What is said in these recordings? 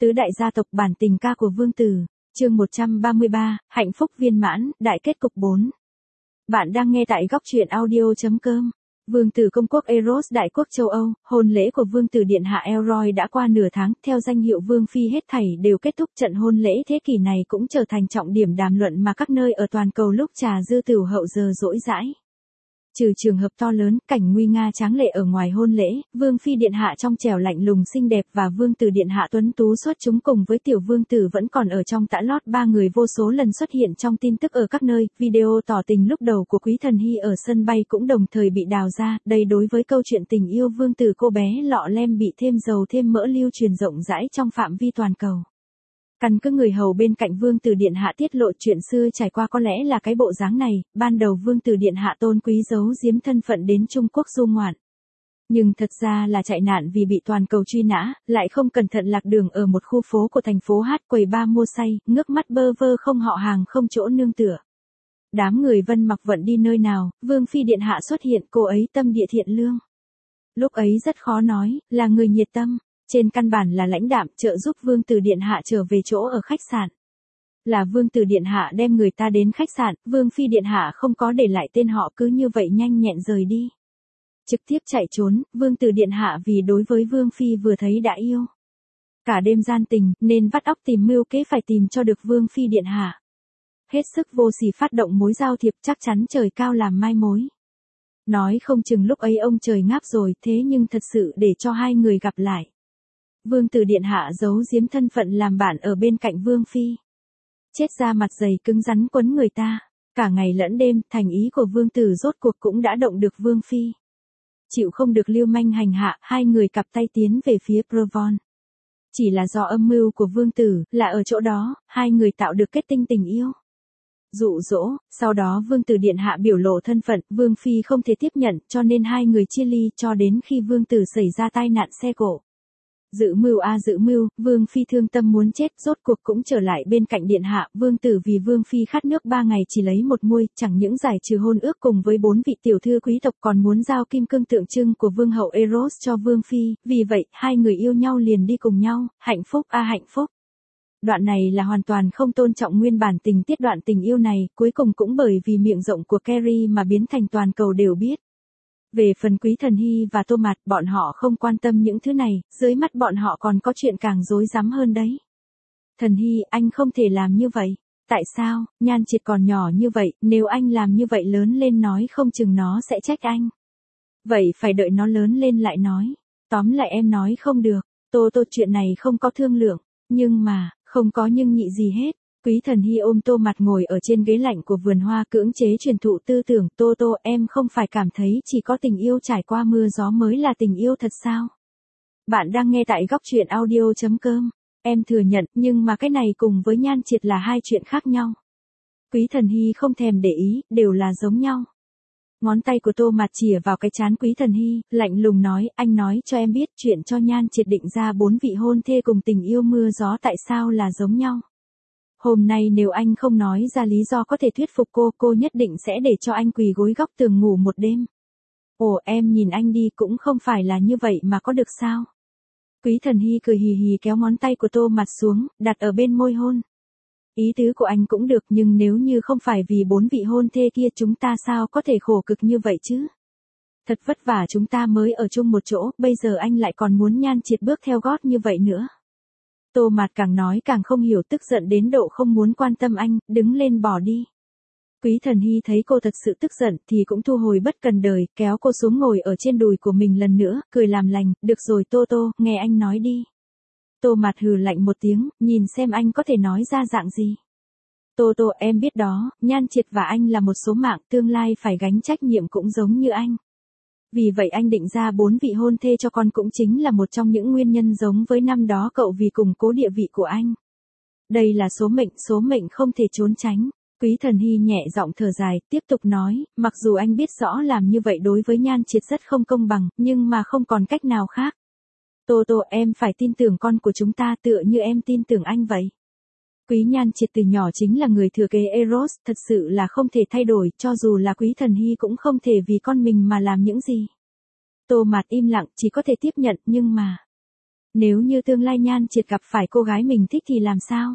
Tứ đại gia tộc bản tình ca của Vương Tử, chương 133, hạnh phúc viên mãn, đại kết cục 4. Bạn đang nghe tại góc truyện audio.com. Vương tử công quốc Eros đại quốc châu Âu, hôn lễ của Vương tử điện hạ Elroy đã qua nửa tháng, theo danh hiệu Vương phi hết thảy đều kết thúc. Trận hôn lễ thế kỷ này cũng trở thành trọng điểm đàm luận mà các nơi ở toàn cầu lúc trà dư tửu hậu giờ dỗi dãi. Trừ trường hợp to lớn, cảnh nguy nga tráng lệ ở ngoài hôn lễ, Vương phi điện hạ trong trẻo lạnh lùng xinh đẹp và Vương tử điện hạ tuấn tú xuất chúng cùng với tiểu vương tử vẫn còn ở trong tã lót. Ba người vô số lần xuất hiện trong tin tức ở các nơi. Video tỏ tình lúc đầu của Quý Thần Hy ở sân bay cũng đồng thời bị đào ra. Đây đối với câu chuyện tình yêu vương tử cô bé lọ lem bị thêm dầu thêm mỡ lưu truyền rộng rãi trong phạm vi toàn cầu. Căn cứ người hầu bên cạnh Vương tử điện hạ tiết lộ chuyện xưa trải qua có lẽ là cái bộ dáng này. Ban đầu Vương tử điện hạ tôn quý giấu giếm thân phận đến Trung Quốc du ngoạn. Nhưng thật ra là chạy nạn vì bị toàn cầu truy nã, lại không cẩn thận lạc đường ở một khu phố của thành phố Hát, quầy bar mua say, ngước mắt bơ vơ không họ hàng không chỗ nương tựa. Đám người Vân Mặc Vận đi nơi nào, Vương phi điện hạ xuất hiện, cô ấy tâm địa thiện lương. Lúc ấy rất khó nói, là người nhiệt tâm. Trên căn bản là lãnh đạm trợ giúp Vương tử điện hạ trở về chỗ ở khách sạn. Là Vương tử điện hạ đem người ta đến khách sạn, Vương phi điện hạ không có để lại tên họ cứ như vậy nhanh nhẹn rời đi. Trực tiếp chạy trốn, Vương tử điện hạ vì đối với Vương phi vừa thấy đã yêu. Cả đêm gian tình, nên vắt óc tìm mưu kế phải tìm cho được Vương phi điện hạ. Hết sức vô sỉ phát động mối giao thiệp, chắc chắn trời cao làm mai mối. Nói không chừng lúc ấy ông trời ngáp rồi, thế nhưng thật sự để cho hai người gặp lại. Vương tử điện hạ giấu giếm thân phận làm bạn ở bên cạnh Vương phi. Chết ra mặt dày cứng rắn quấn người ta. Cả ngày lẫn đêm, thành ý của Vương tử rốt cuộc cũng đã động được Vương phi. Chịu không được lưu manh hành hạ, hai người cặp tay tiến về phía Provence. Chỉ là do âm mưu của Vương tử, là ở chỗ đó, hai người tạo được kết tinh tình yêu. Dụ dỗ, sau đó Vương tử điện hạ biểu lộ thân phận, Vương phi không thể tiếp nhận, cho nên hai người chia ly cho đến khi Vương tử xảy ra tai nạn xe cộ. Dự mưu dự mưu, Vương phi thương tâm muốn chết, rốt cuộc cũng trở lại bên cạnh điện hạ. Vương tử vì Vương phi khát nước 3 ngày chỉ lấy một muôi, chẳng những giải trừ hôn ước cùng với 4 vị tiểu thư quý tộc còn muốn giao kim cương tượng trưng của vương hậu Eros cho Vương phi, vì vậy hai người yêu nhau liền đi cùng nhau, hạnh phúc hạnh phúc. Đoạn này là hoàn toàn không tôn trọng nguyên bản tình tiết. Đoạn tình yêu này cuối cùng cũng bởi vì miệng rộng của Carrie mà biến thành toàn cầu đều biết. Về phần Quý Thần Hy và Tô Mạt, bọn họ không quan tâm những thứ này, dưới mắt bọn họ còn có chuyện càng rối rắm hơn đấy. Thần Hy, anh không thể làm như vậy. Tại sao? Nhan Triệt còn nhỏ như vậy, nếu anh làm như vậy lớn lên nói không chừng nó sẽ trách anh. Vậy phải đợi nó lớn lên lại nói. Tóm lại em nói không được. Tô chuyện này không có thương lượng. Nhưng mà, không có nhưng nhị gì hết. Quý Thần Hy ôm Tô Mạt ngồi ở trên ghế lạnh của vườn hoa cưỡng chế truyền thụ tư tưởng. Tô em không phải cảm thấy chỉ có tình yêu trải qua mưa gió mới là tình yêu thật sao? Bạn đang nghe tại góc truyện audio.com. Em thừa nhận, nhưng mà cái này cùng với Nhan Triệt là hai chuyện khác nhau. Quý Thần Hy không thèm để ý, đều là giống nhau. Ngón tay của Tô Mạt chìa vào cái trán Quý Thần Hy, lạnh lùng nói, anh nói cho em biết chuyện cho Nhan Triệt định ra 4 vị hôn thê cùng tình yêu mưa gió tại sao là giống nhau. Hôm nay nếu anh không nói ra lý do có thể thuyết phục cô nhất định sẽ để cho anh quỳ gối góc tường ngủ một đêm. Ồ, em nhìn anh đi, cũng không phải là như vậy mà có được sao? Quý Thần Hy cười hì hì kéo ngón tay của Tô Mạt xuống, đặt ở bên môi hôn. Ý tứ của anh cũng được, nhưng nếu như không phải vì 4 vị hôn thê kia chúng ta sao có thể khổ cực như vậy chứ? Thật vất vả chúng ta mới ở chung một chỗ, bây giờ anh lại còn muốn Nhan Triệt bước theo gót như vậy nữa. Tô Mạt càng nói càng không hiểu, tức giận đến độ không muốn quan tâm anh, đứng lên bỏ đi. Quý Thần Hy thấy cô thật sự tức giận thì cũng thu hồi bất cần đời, kéo cô xuống ngồi ở trên đùi của mình lần nữa, cười làm lành, được rồi Tô, nghe anh nói đi. Tô Mạt hừ lạnh một tiếng, nhìn xem anh có thể nói ra dạng gì. Tô em biết đó, Nhan Triệt và anh là một số mạng, tương lai phải gánh trách nhiệm cũng giống như anh. Vì vậy anh định ra 4 vị hôn thê cho con cũng chính là một trong những nguyên nhân giống với năm đó cậu vì củng cố địa vị của anh. Đây là số mệnh không thể trốn tránh. Quý Thần Hy nhẹ giọng thở dài, tiếp tục nói, mặc dù anh biết rõ làm như vậy đối với Nhan Triệt rất không công bằng, nhưng mà không còn cách nào khác. Tô em phải tin tưởng con của chúng ta tựa như em tin tưởng anh vậy. Quý Nhan Triệt từ nhỏ chính là người thừa kế Eros, thật sự là không thể thay đổi, cho dù là Quý Thần Hy cũng không thể vì con mình mà làm những gì. Tô Mạt im lặng, chỉ có thể tiếp nhận, nhưng mà... Nếu như tương lai Nhan Triệt gặp phải cô gái mình thích thì làm sao?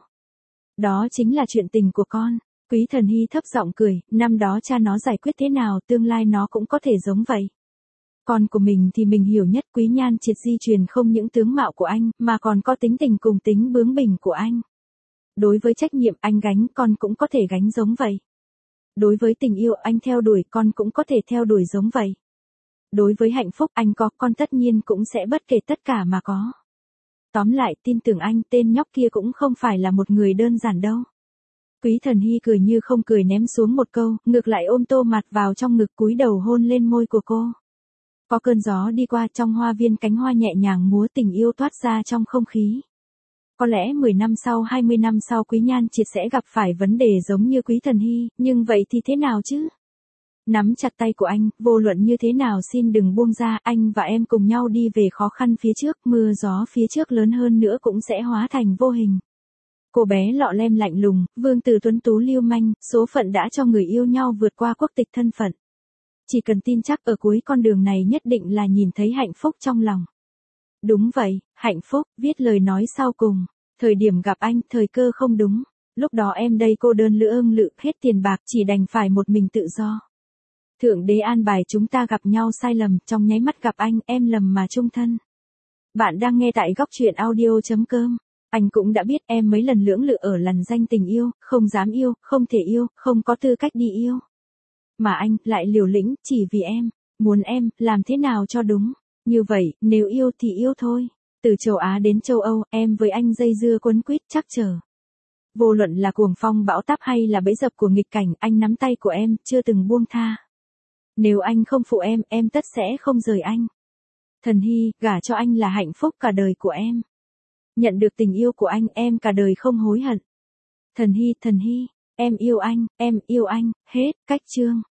Đó chính là chuyện tình của con. Quý Thần Hy thấp giọng cười, năm đó cha nó giải quyết thế nào tương lai nó cũng có thể giống vậy. Con của mình thì mình hiểu nhất. Quý Nhan Triệt di truyền không những tướng mạo của anh, mà còn có tính tình cùng tính bướng bỉnh của anh. Đối với trách nhiệm anh gánh con cũng có thể gánh giống vậy. Đối với tình yêu anh theo đuổi con cũng có thể theo đuổi giống vậy. Đối với hạnh phúc anh có con tất nhiên cũng sẽ bất kể tất cả mà có. Tóm lại tin tưởng anh, tên nhóc kia cũng không phải là một người đơn giản đâu. Quý Thần Hy cười như không cười ném xuống một câu, ngược lại ôm Tô Mạt vào trong ngực cúi đầu hôn lên môi của cô. Có cơn gió đi qua trong hoa viên, cánh hoa nhẹ nhàng múa, tình yêu toát ra trong không khí. Có lẽ 10 năm sau 20 năm sau Quý Nhan Triệt sẽ gặp phải vấn đề giống như Quý Thần Hy, nhưng vậy thì thế nào chứ? Nắm chặt tay của anh, vô luận như thế nào xin đừng buông ra, anh và em cùng nhau đi về khó khăn phía trước, mưa gió phía trước lớn hơn nữa cũng sẽ hóa thành vô hình. Cô bé lọ lem lạnh lùng, Vương Tử tuấn tú lưu manh, số phận đã cho người yêu nhau vượt qua quốc tịch thân phận. Chỉ cần tin chắc ở cuối con đường này nhất định là nhìn thấy hạnh phúc trong lòng. Đúng vậy, hạnh phúc, viết lời nói sau cùng. Thời điểm gặp anh, thời cơ không đúng. Lúc đó em đây cô đơn lự hết tiền bạc, chỉ đành phải một mình tự do. Thượng đế an bài chúng ta gặp nhau sai lầm, trong nháy mắt gặp anh, em lầm mà chung thân. Bạn đang nghe tại góc truyện audio.com. Anh cũng đã biết em mấy lần lưỡng lự ở lằn danh tình yêu, không dám yêu, không thể yêu, không có tư cách đi yêu. Mà anh lại liều lĩnh, chỉ vì em, muốn em, làm thế nào cho đúng. Như vậy, nếu yêu thì yêu thôi. Từ châu Á đến châu Âu, em với anh dây dưa quấn quýt chắc chờ. Vô luận là cuồng phong bão táp hay là bẫy dập của nghịch cảnh, anh nắm tay của em, chưa từng buông tha. Nếu anh không phụ em tất sẽ không rời anh. Thần Hy, gả cho anh là hạnh phúc cả đời của em. Nhận được tình yêu của anh, em cả đời không hối hận. Thần Hy, em yêu anh, hết, cách chương.